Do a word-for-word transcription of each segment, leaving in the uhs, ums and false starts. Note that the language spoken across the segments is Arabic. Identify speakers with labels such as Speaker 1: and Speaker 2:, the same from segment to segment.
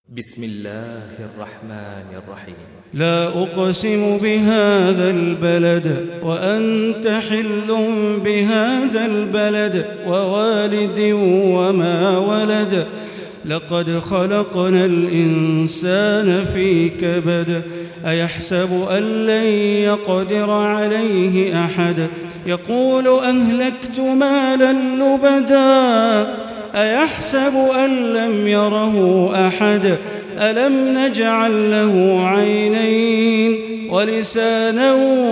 Speaker 1: بسم الله الرحمن الرحيم.
Speaker 2: لا أقسم بهذا البلد وأنت حل بهذا البلد ووالد وما ولد لقد خلقنا الإنسان في كبد أيحسب أن لن يقدر عليه أحد يقول أهلكت مالا لبدا أيحسب أن لم يره أحد ألم نجعل له عينين ولسانا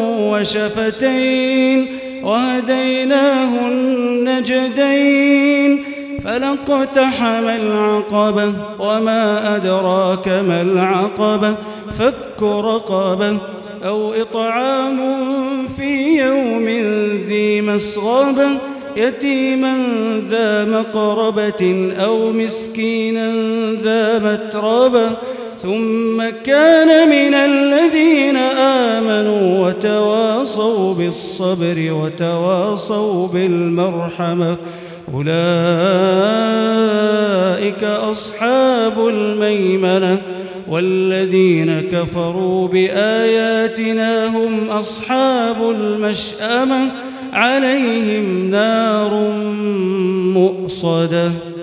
Speaker 2: وشفتين وهديناه النجدين فلاقتحم العقبة وما أدراك ما العقبة فك رقبة أو إطعام في يوم ذي مسغبة يتيما ذا مقربة أو مسكينا ذا متربة ثم كان من الذين آمنوا وتواصوا بالصبر وتواصوا بالمرحمة أولئك أصحاب الميمنة والذين كفروا بآياتنا هم أصحاب المشأمة عليهم نار مؤصدة.